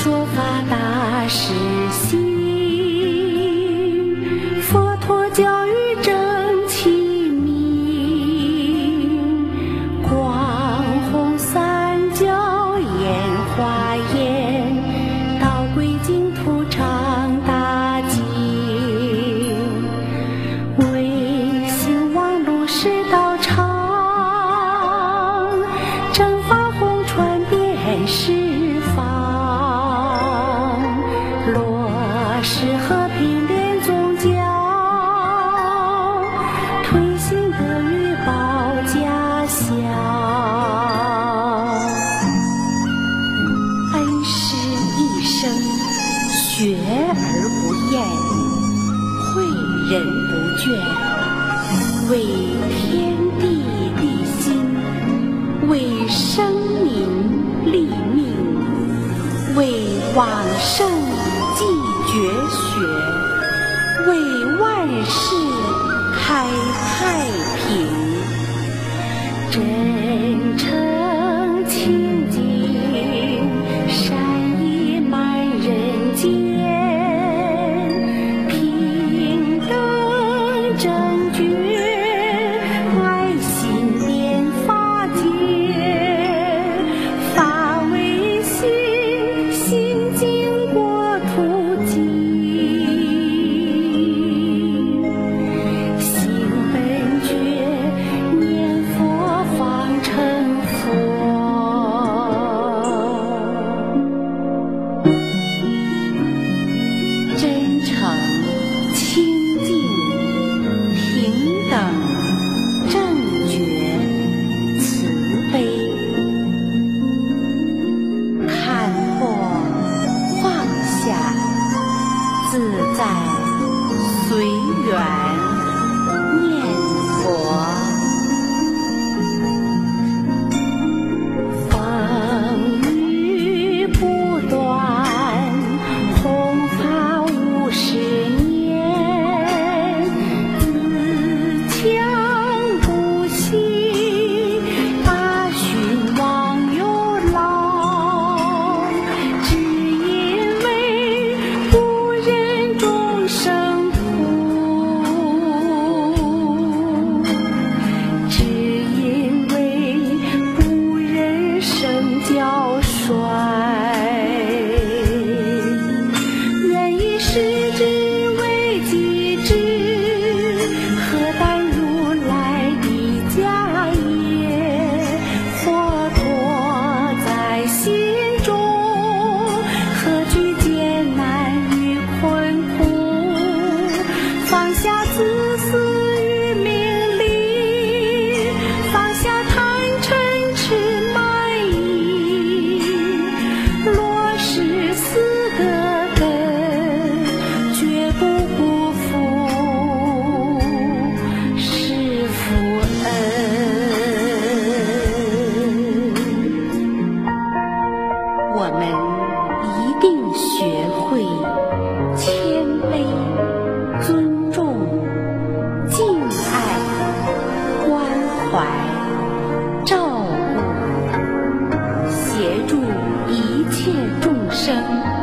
说法大实心，佛陀教育正其名，广弘三教演华严，道归净土常大经，唯心王路是道场，正法弘传遍十方，落实和平连宗教，推行德育保家乡，恩师一生学而不厌，诲人不倦，为天地立心，为生民立命，为往圣继绝学，为万世开太平，真诚清净，善意满人间，平等正觉，爱心遍法界，法为心，心经国土经，心本觉，念佛方成佛。真诚、清净、平等、正觉、慈悲，看破放下，自在随缘念佛。风雨不断，弘法50年，自强不息，大训忘忧老，只因为不忍众生苦，只因为不忍生教衰，愿以世之为己知，何但如来的家业，佛陀在心中，何惧艰难与困苦，放下自私与名利，放下贪嗔痴慢疑，落实四个根，绝不辜负师父恩。我们一定学会谦卑、尊重、敬爱、关怀、照顾，协助一切众生